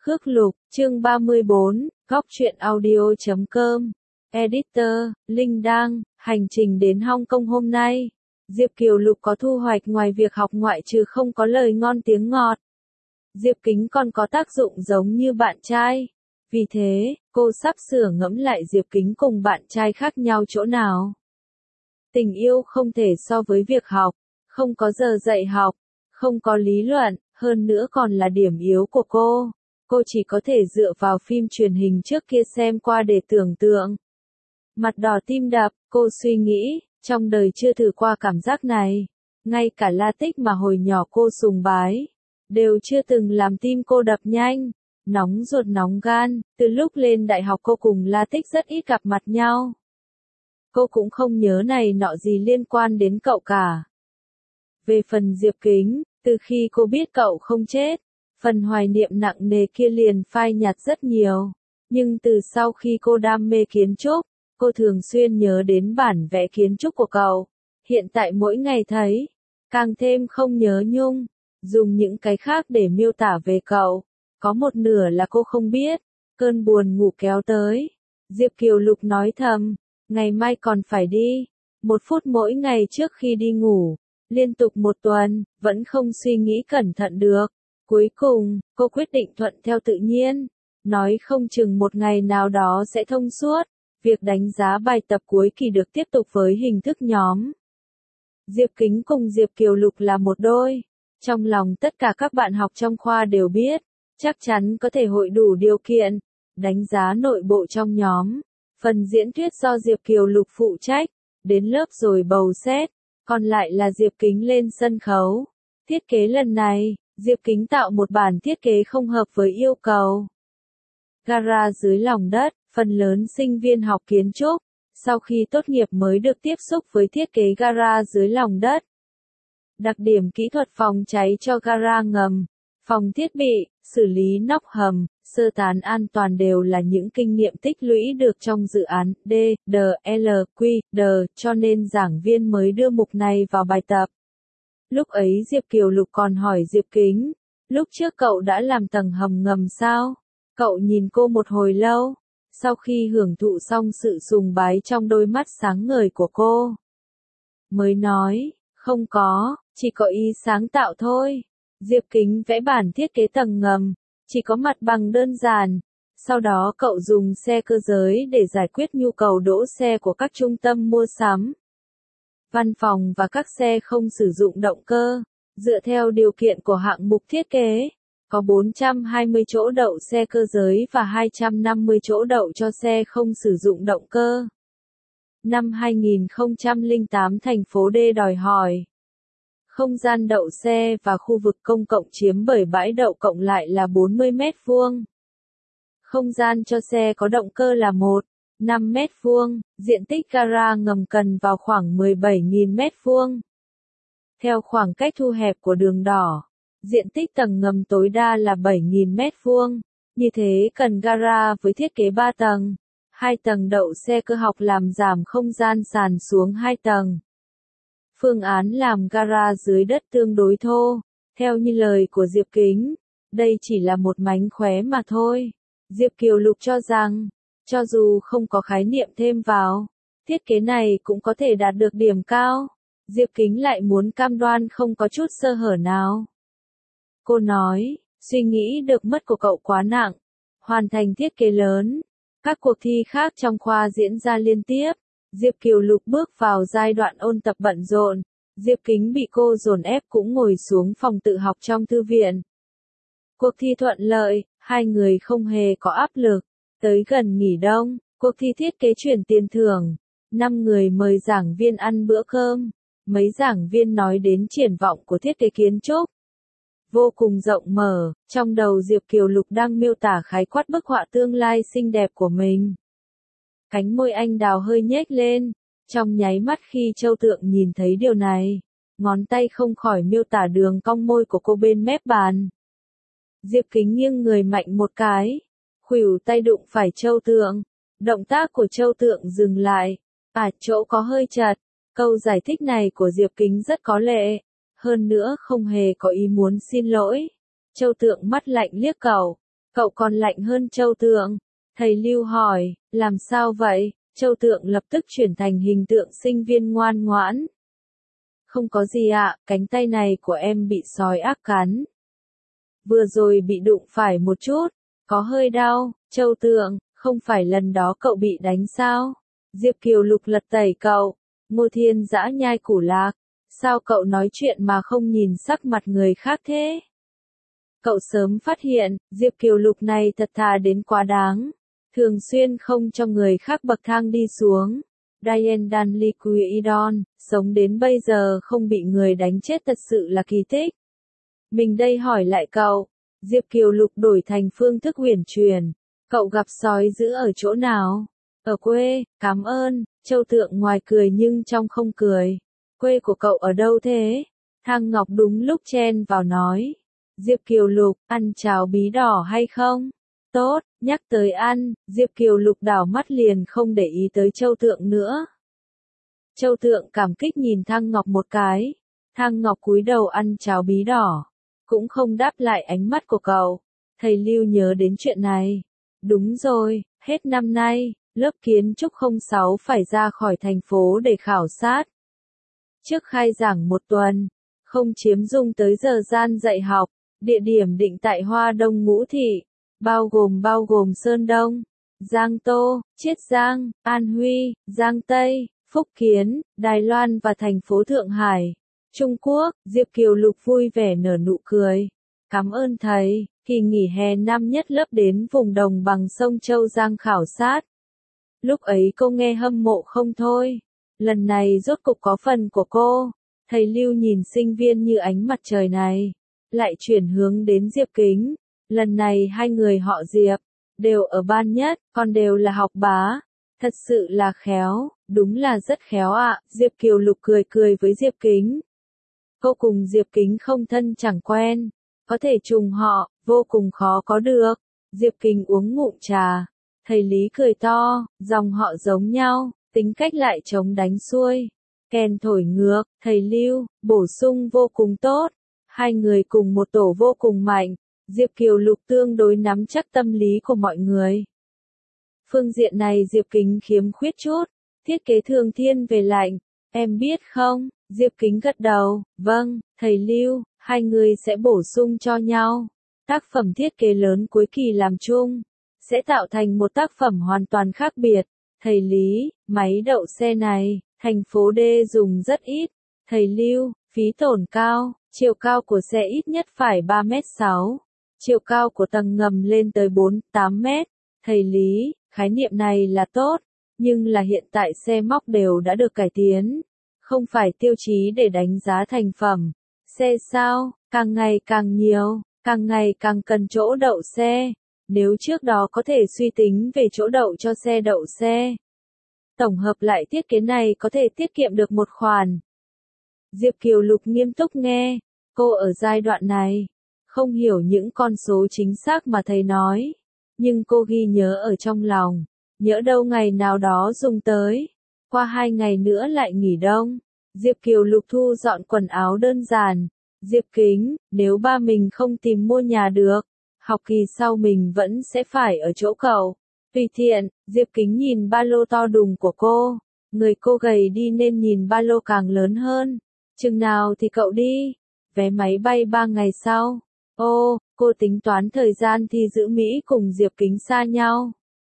Khước Lục, chương 34, góc truyện audio.com. Editor, Linh Đăng, hành trình đến Hong Kong hôm nay. Diệp Kiều Lục có thu hoạch ngoài việc học ngoại trừ không có lời ngon tiếng ngọt. Diệp Kính còn có tác dụng giống như bạn trai. Vì thế, cô sắp sửa ngẫm lại Diệp Kính cùng bạn trai khác nhau chỗ nào. Tình yêu không thể so với việc học, không có giờ dạy học, không có lý luận, hơn nữa còn là điểm yếu của cô. Cô chỉ có thể dựa vào phim truyền hình trước kia xem qua để tưởng tượng. Mặt đỏ tim đập, cô suy nghĩ, trong đời chưa thử qua cảm giác này. Ngay cả La Tích mà hồi nhỏ cô sùng bái, đều chưa từng làm tim cô đập nhanh, nóng ruột nóng gan. Từ lúc lên đại học cô cùng La Tích rất ít gặp mặt nhau. Cô cũng không nhớ này nọ gì liên quan đến cậu cả. Về phần Diệp Kính, từ khi cô biết cậu không chết, phần hoài niệm nặng nề kia liền phai nhạt rất nhiều. Nhưng từ sau khi cô đam mê kiến trúc, cô thường xuyên nhớ đến bản vẽ kiến trúc của cậu. Hiện tại mỗi ngày thấy, càng thêm không nhớ nhung. Dùng những cái khác để miêu tả về cậu, có một nửa là cô không biết. Cơn buồn ngủ kéo tới. Diệp Kiều Lục nói thầm, ngày mai còn phải đi. 1 phút mỗi ngày trước khi đi ngủ. Liên tục 1 tuần, vẫn không suy nghĩ cẩn thận được. Cuối cùng, cô quyết định thuận theo tự nhiên. Nói không chừng một ngày nào đó sẽ thông suốt. Việc đánh giá bài tập cuối kỳ được tiếp tục với hình thức nhóm. Diệp Kính cùng Diệp Kiều Lục là một đôi. Trong lòng tất cả các bạn học trong khoa đều biết, chắc chắn có thể hội đủ điều kiện. Đánh giá nội bộ trong nhóm. Phần diễn thuyết do Diệp Kiều Lục phụ trách. Đến lớp rồi bầu xét. Còn lại là Diệp Kính lên sân khấu. Thiết kế lần này, Diệp Kính tạo một bản thiết kế không hợp với yêu cầu. Gara dưới lòng đất, phần lớn sinh viên học kiến trúc, sau khi tốt nghiệp mới được tiếp xúc với thiết kế gara dưới lòng đất. Đặc điểm kỹ thuật phòng cháy cho gara ngầm, phòng thiết bị, xử lý nóc hầm, sơ tán an toàn đều là những kinh nghiệm tích lũy được trong dự án D.L.Q.D. cho nên giảng viên mới đưa mục này vào bài tập. Lúc ấy Diệp Kiều Lục còn hỏi Diệp Kính, lúc trước cậu đã làm tầng hầm ngầm sao? Cậu nhìn cô một hồi lâu, sau khi hưởng thụ xong sự sùng bái trong đôi mắt sáng ngời của cô, mới nói, không có, chỉ có ý sáng tạo thôi. Diệp Kính vẽ bản thiết kế tầng ngầm, chỉ có mặt bằng đơn giản. Sau đó cậu dùng xe cơ giới để giải quyết nhu cầu đỗ xe của các trung tâm mua sắm, văn phòng và các xe không sử dụng động cơ. Dựa theo điều kiện của hạng mục thiết kế, có 420 chỗ đậu xe cơ giới và 250 chỗ đậu cho xe không sử dụng động cơ. Năm 2008 thành phố D đòi hỏi không gian đậu xe và khu vực công cộng chiếm bởi bãi đậu cộng lại là 40 mét vuông. Không gian cho xe có động cơ là 5 mét vuông, diện tích gara ngầm cần vào khoảng 17.000 mét vuông. Theo khoảng cách thu hẹp của đường đỏ, diện tích tầng ngầm tối đa là 7.000 mét vuông. Như thế cần gara với thiết kế 3 tầng. 2 tầng đậu xe cơ học làm giảm không gian sàn xuống 2 tầng. Phương án làm gara dưới đất tương đối thô. Theo như lời của Diệp Kính, đây chỉ là một mánh khóe mà thôi. Diệp Kiều Lục cho rằng, cho dù không có khái niệm thêm vào, thiết kế này cũng có thể đạt được điểm cao. Diệp Kính lại muốn cam đoan không có chút sơ hở nào. Cô nói, suy nghĩ được mất của cậu quá nặng. Hoàn thành thiết kế lớn. Các cuộc thi khác trong khoa diễn ra liên tiếp. Diệp Kiều Lục bước vào giai đoạn ôn tập bận rộn. Diệp Kính bị cô dồn ép cũng ngồi xuống phòng tự học trong thư viện. Cuộc thi thuận lợi, hai người không hề có áp lực. Tới gần nghỉ đông, cuộc thi thiết kế chuyển tiền thưởng. 5 người mời giảng viên ăn bữa cơm. Mấy giảng viên nói đến triển vọng của thiết kế kiến trúc. Vô cùng rộng mở, trong đầu Diệp Kiều Lục đang miêu tả khái quát bức họa tương lai xinh đẹp của mình. Cánh môi anh đào hơi nhếch lên, trong nháy mắt khi Châu Tượng nhìn thấy điều này, ngón tay không khỏi miêu tả đường cong môi của cô bên mép bàn. Diệp Kính nghiêng người mạnh một cái, khuỷu tay đụng phải Châu Tượng, động tác của Châu Tượng dừng lại, chỗ có hơi chật. Câu giải thích này của Diệp Kính rất có lệ, hơn nữa không hề có ý muốn xin lỗi. Châu Tượng mắt lạnh liếc cậu, Cậu còn lạnh hơn Châu Tượng. Thầy Lưu hỏi, làm sao vậy? Châu Tượng lập tức chuyển thành hình tượng sinh viên ngoan ngoãn. Không có gì ạ, cánh tay này của em bị sói ác cắn. Vừa rồi bị đụng phải một chút, có hơi đau. Châu Tượng, không phải lần đó cậu bị đánh sao? Diệp Kiều Lục lật tẩy cậu. Ngô Thiên Dã nhai củ lạc. Sao cậu nói chuyện mà không nhìn sắc mặt người khác thế? Cậu sớm phát hiện, Diệp Kiều Lục này thật thà đến quá đáng. Thường xuyên không cho người khác bậc thang đi xuống. Diane Danley Quidon, sống đến bây giờ không bị người đánh chết thật sự là kỳ tích. Mình đây hỏi lại cậu, Diệp Kiều Lục đổi thành phương thức uyển chuyển. Cậu gặp sói dữ ở chỗ nào? Ở quê, cảm ơn. Châu Tượng ngoài cười nhưng trong không cười. Quê của cậu ở đâu thế? Thang Ngọc đúng lúc chen vào nói. Diệp Kiều Lục, ăn cháo bí đỏ hay không? Tốt, nhắc tới ăn, Diệp Kiều Lục đảo mắt liền không để ý tới Châu Tượng nữa. Châu Tượng cảm kích nhìn Thang Ngọc một cái. Thang Ngọc cúi đầu ăn cháo bí đỏ. Cũng không đáp lại ánh mắt của cậu. Thầy Lưu nhớ đến chuyện này. Đúng rồi, hết năm nay, lớp kiến trúc 06 phải ra khỏi thành phố để khảo sát. Trước khai giảng một tuần, không chiếm dụng tới giờ gian dạy học, địa điểm định tại Hoa Đông Ngũ Thị, bao gồm Sơn Đông, Giang Tô, Chiết Giang, An Huy, Giang Tây, Phúc Kiến, Đài Loan và thành phố Thượng Hải, Trung Quốc. Diệp Kiều Lục vui vẻ nở nụ cười. Cảm ơn thầy, kỳ nghỉ hè năm nhất lớp đến vùng đồng bằng sông Châu Giang khảo sát. Lúc ấy cô nghe hâm mộ không thôi. Lần này rốt cục có phần của cô. Thầy Lưu nhìn sinh viên như ánh mặt trời này. Lại chuyển hướng đến Diệp Kính. Lần này hai người họ Diệp, đều ở ban nhất, còn đều là học bá. Thật sự là khéo, đúng là rất khéo ạ. Diệp Kiều Lục cười cười với Diệp Kính. Cô cùng Diệp Kính không thân chẳng quen. Có thể trùng họ, vô cùng khó có được. Diệp Kính uống ngụm trà. Thầy Lý cười to, dòng họ giống nhau, tính cách lại chống đánh xuôi. Kèn thổi ngược, thầy Lưu, bổ sung vô cùng tốt. Hai người cùng một tổ vô cùng mạnh. Diệp Kiều Lục tương đối nắm chắc tâm lý của mọi người. Phương diện này Diệp Kính khiếm khuyết chút. Thiết kế thường thiên về lạnh. Em biết không? Diệp Kính gật đầu. Vâng, thầy Lưu, hai người sẽ bổ sung cho nhau. Tác phẩm thiết kế lớn cuối kỳ làm chung. Sẽ tạo thành một tác phẩm hoàn toàn khác biệt. Thầy Lý, máy đậu xe này, thành phố D dùng rất ít. Thầy Lưu, phí tổn cao, chiều cao của xe ít nhất phải 3,6 m. Chiều cao của tầng ngầm lên tới 4-8 mét. Thầy Lý, khái niệm này là tốt, nhưng là hiện tại xe móc đều đã được cải tiến. Không phải tiêu chí để đánh giá thành phẩm. Xe sao, càng ngày càng nhiều, càng ngày càng cần chỗ đậu xe. Nếu trước đó có thể suy tính về chỗ đậu cho xe đậu xe. Tổng hợp lại thiết kế này có thể tiết kiệm được một khoản. Diệp Kiều Lục nghiêm túc nghe. Cô ở giai đoạn này, không hiểu những con số chính xác mà thầy nói. Nhưng cô ghi nhớ ở trong lòng. Nhỡ đâu ngày nào đó dùng tới. Qua 2 ngày nữa lại nghỉ đông. Diệp Kiều Lục thu dọn quần áo đơn giản. Diệp Kính, nếu ba mình không tìm mua nhà được, học kỳ sau mình vẫn sẽ phải ở chỗ cậu. Tùy tiện, Diệp Kính nhìn ba lô to đùng của cô. Người cô gầy đi nên nhìn ba lô càng lớn hơn. Chừng nào thì cậu đi? Vé máy bay 3 ngày sau. Ô, cô tính toán thời gian thi giữ Mỹ cùng Diệp Kính xa nhau.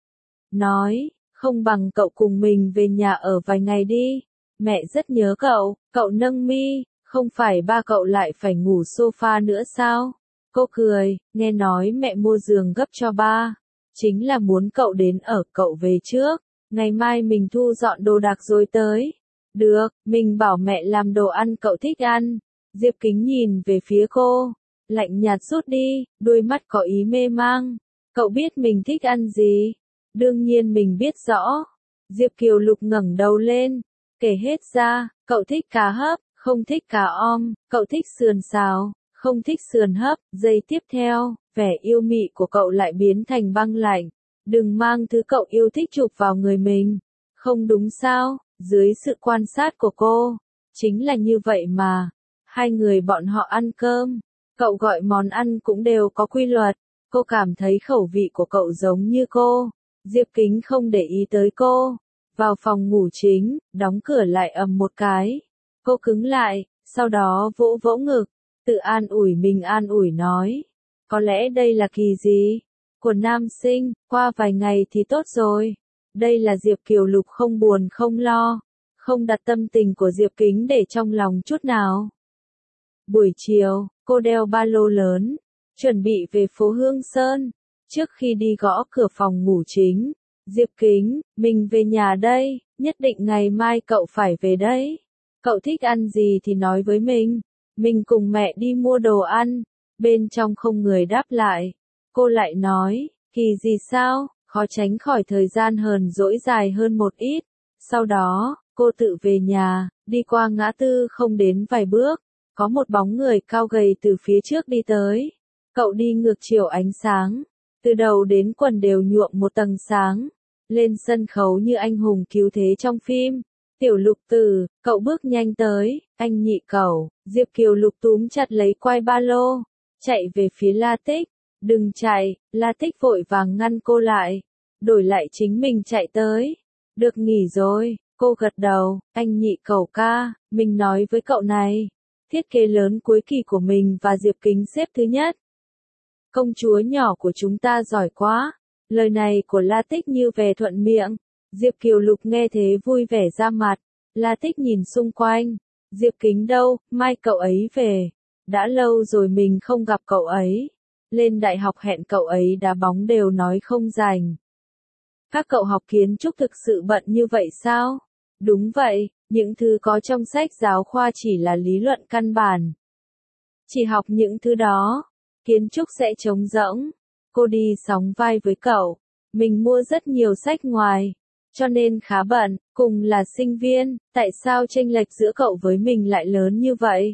Nói, không bằng cậu cùng mình về nhà ở vài ngày đi. Mẹ rất nhớ cậu nâng mi, không phải ba cậu lại phải ngủ sofa nữa sao? Cô cười, nghe nói mẹ mua giường gấp cho ba. Chính là muốn cậu đến ở, cậu về trước. Ngày mai mình thu dọn đồ đạc rồi tới. Được, mình bảo mẹ làm đồ ăn cậu thích ăn. Diệp Kính nhìn về phía cô. Lạnh nhạt rút đi, đôi mắt có ý mê mang. Cậu biết mình thích ăn gì? Đương nhiên mình biết rõ. Diệp Kiều Lục ngẩng đầu lên. Kể hết ra, cậu thích cá hấp, không thích cá om, cậu thích sườn xào, không thích sườn hấp. Giây tiếp theo, vẻ yêu mị của cậu lại biến thành băng lạnh. Đừng mang thứ cậu yêu thích chụp vào người mình. Không đúng sao, dưới sự quan sát của cô. Chính là như vậy mà. Hai người bọn họ ăn cơm. Cậu gọi món ăn cũng đều có quy luật. Cô cảm thấy khẩu vị của cậu giống như cô. Diệp Kính không để ý tới cô. Vào phòng ngủ chính, đóng cửa lại ầm một cái. Cô cứng lại, sau đó vỗ vỗ ngực, tự an ủi mình an ủi nói. Có lẽ đây là kỳ gì? Của nam sinh, qua vài ngày thì tốt rồi. Đây là Diệp Kiều Lục không buồn không lo, không đặt tâm tình của Diệp Kính để trong lòng chút nào. Buổi chiều, cô đeo ba lô lớn, chuẩn bị về phố Hương Sơn. Trước khi đi gõ cửa phòng ngủ chính, Diệp Kính, mình về nhà đây, nhất định ngày mai cậu phải về đấy. Cậu thích ăn gì thì nói với mình cùng mẹ đi mua đồ ăn. Bên trong không người đáp lại. Cô lại nói, kỳ gì sao, khó tránh khỏi thời gian hờn dỗi dài hơn một ít. Sau đó, cô tự về nhà, đi qua ngã tư không đến vài bước, có một bóng người cao gầy từ phía trước đi tới. Cậu đi ngược chiều ánh sáng, từ đầu đến quần đều nhuộm một tầng sáng, lên sân khấu như anh hùng cứu thế trong phim. Tiểu Lục Tử, cậu bước nhanh tới, anh nhị cẩu. Diệp Kiều Lục túm chặt lấy quai ba lô, chạy về phía La Tích. Đừng chạy, La Tích vội vàng ngăn cô lại, đổi lại chính mình chạy tới. Được nghỉ rồi, cô gật đầu, anh nhị cẩu ca, mình nói với cậu này. Thiết kế lớn cuối kỳ của mình và Diệp Kính xếp thứ nhất. Công chúa nhỏ của chúng ta giỏi quá. Lời này của La Tích như về thuận miệng. Diệp Kiều Lục nghe thế vui vẻ ra mặt. La Tích nhìn xung quanh. Diệp Kính đâu, mai cậu ấy về. Đã lâu rồi mình không gặp cậu ấy. Lên đại học hẹn cậu ấy đá bóng đều nói không rảnh. Các cậu học kiến trúc thực sự bận như vậy sao? Đúng vậy, những thứ có trong sách giáo khoa chỉ là lý luận căn bản. Chỉ học những thứ đó, kiến trúc sẽ trống rỗng. Cô đi sóng vai với cậu. Mình mua rất nhiều sách ngoài, cho nên khá bận, cùng là sinh viên, tại sao chênh lệch giữa cậu với mình lại lớn như vậy?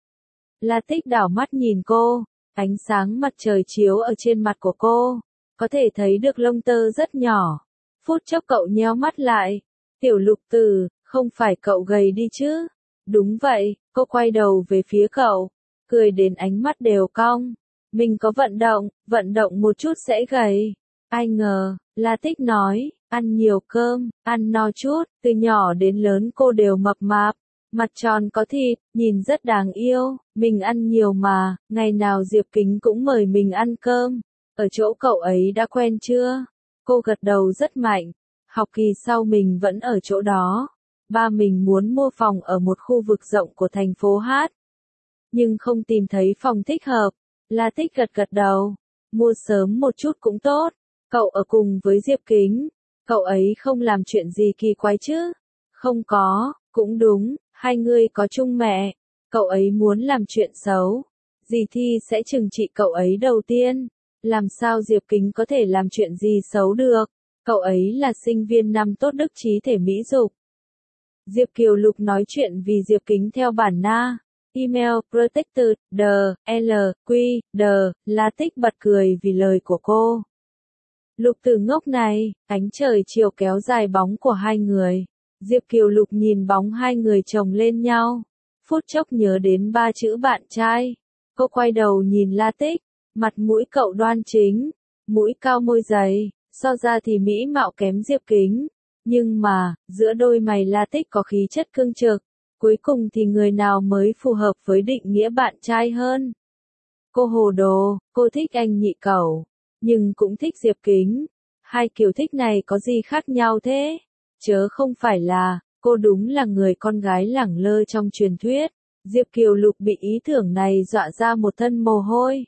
La Tích đảo mắt nhìn cô, ánh sáng mặt trời chiếu ở trên mặt của cô, có thể thấy được lông tơ rất nhỏ. Phút chốc cậu nheo mắt lại. Tiểu Lục Tử, không phải cậu gầy đi chứ? Đúng vậy, cô quay đầu về phía cậu, cười đến ánh mắt đều cong. Mình có vận động một chút sẽ gầy. Ai ngờ, La Tích nói, ăn nhiều cơm, ăn no chút, từ nhỏ đến lớn cô đều mập mạp, mặt tròn có thịt, nhìn rất đáng yêu. Mình ăn nhiều mà, ngày nào Diệp Kính cũng mời mình ăn cơm. Ở chỗ cậu ấy đã quen chưa? Cô gật đầu rất mạnh. Học kỳ sau mình vẫn ở chỗ đó. Ba mình muốn mua phòng ở một khu vực rộng của thành phố Hát. Nhưng không tìm thấy phòng thích hợp. La Tích gật gật đầu. Mua sớm một chút cũng tốt. Cậu ở cùng với Diệp Kính. Cậu ấy không làm chuyện gì kỳ quái chứ? Không có, cũng đúng, hai người có chung mẹ. Cậu ấy muốn làm chuyện xấu. Dì Thi sẽ trừng trị cậu ấy đầu tiên. Làm sao Diệp Kính có thể làm chuyện gì xấu được? Cậu ấy là sinh viên năm tốt đức trí thể mỹ dục. Diệp Kiều Lục nói chuyện vì Diệp Kính theo bản na. Email protected, L, Q, La Tích bật cười vì lời của cô. Lục Tử ngốc này, ánh trời chiều kéo dài bóng của hai người. Diệp Kiều Lục nhìn bóng hai người chồng lên nhau. Phút chốc nhớ đến ba chữ bạn trai. Cô quay đầu nhìn La Tích. Mặt mũi cậu đoan chính, mũi cao môi dày, so ra thì mỹ mạo kém Diệp Kính. Nhưng mà, giữa đôi mày La Tích có khí chất cương trực. Cuối cùng thì người nào mới phù hợp với định nghĩa bạn trai hơn? Cô hồ đồ, cô thích anh nhị cẩu, nhưng cũng thích Diệp Kính. Hai kiểu thích này có gì khác nhau thế? Chớ không phải là, cô đúng là người con gái lẳng lơ trong truyền thuyết. Diệp Kiều Lục bị ý tưởng này dọa ra một thân mồ hôi.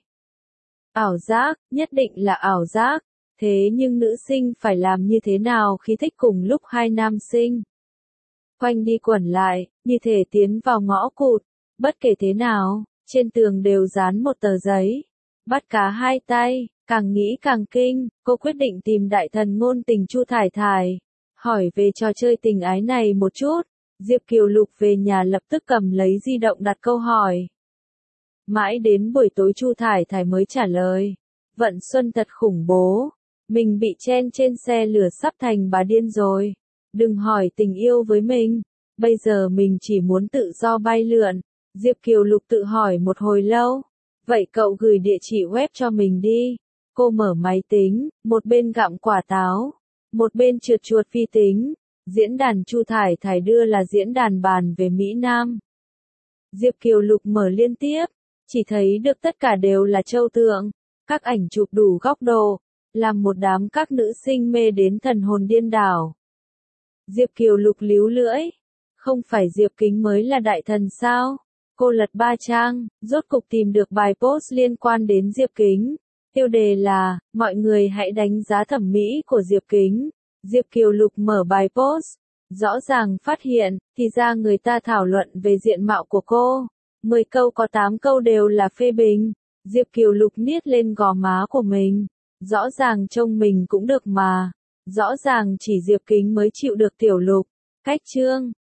Ảo giác, nhất định là ảo giác. Thế nhưng nữ sinh phải làm như thế nào khi thích cùng lúc hai nam sinh? Quanh đi quẩn lại, như thể tiến vào ngõ cụt. Bất kể thế nào, trên tường đều dán một tờ giấy. Bắt cá hai tay, càng nghĩ càng kinh, cô quyết định tìm đại thần ngôn tình Chu Thải Thải. Hỏi về trò chơi tình ái này một chút. Diệp Kiều Lục về nhà lập tức cầm lấy di động đặt câu hỏi. Mãi đến buổi tối Chu Thải Thải mới trả lời. Vận Xuân thật khủng bố. Mình bị chen trên xe lửa sắp thành bà điên rồi. Đừng hỏi tình yêu với mình. Bây giờ mình chỉ muốn tự do bay lượn. Diệp Kiều Lục tự hỏi một hồi lâu. Vậy cậu gửi địa chỉ web cho mình đi. Cô mở máy tính, một bên gặm quả táo, một bên trượt chuột vi tính. Diễn đàn Chu Thải Thải đưa là diễn đàn bàn về Mỹ Nam. Diệp Kiều Lục mở liên tiếp, chỉ thấy được tất cả đều là trâu tượng, các ảnh chụp đủ góc độ, làm một đám các nữ sinh mê đến thần hồn điên đảo. Diệp Kiều Lục líu lưỡi, không phải Diệp Kính mới là đại thần sao? Cô lật 3 trang, rốt cục tìm được bài post liên quan đến Diệp Kính. Tiêu đề là, mọi người hãy đánh giá thẩm mỹ của Diệp Kính. Diệp Kiều Lục mở bài post, rõ ràng phát hiện, thì ra người ta thảo luận về diện mạo của cô. 10 câu có 8 câu đều là phê bình. Diệp Kiều Lục niết lên gò má của mình. Rõ ràng trông mình cũng được mà. Rõ ràng chỉ Diệp Kính mới chịu được Tiểu Lục. Cách chương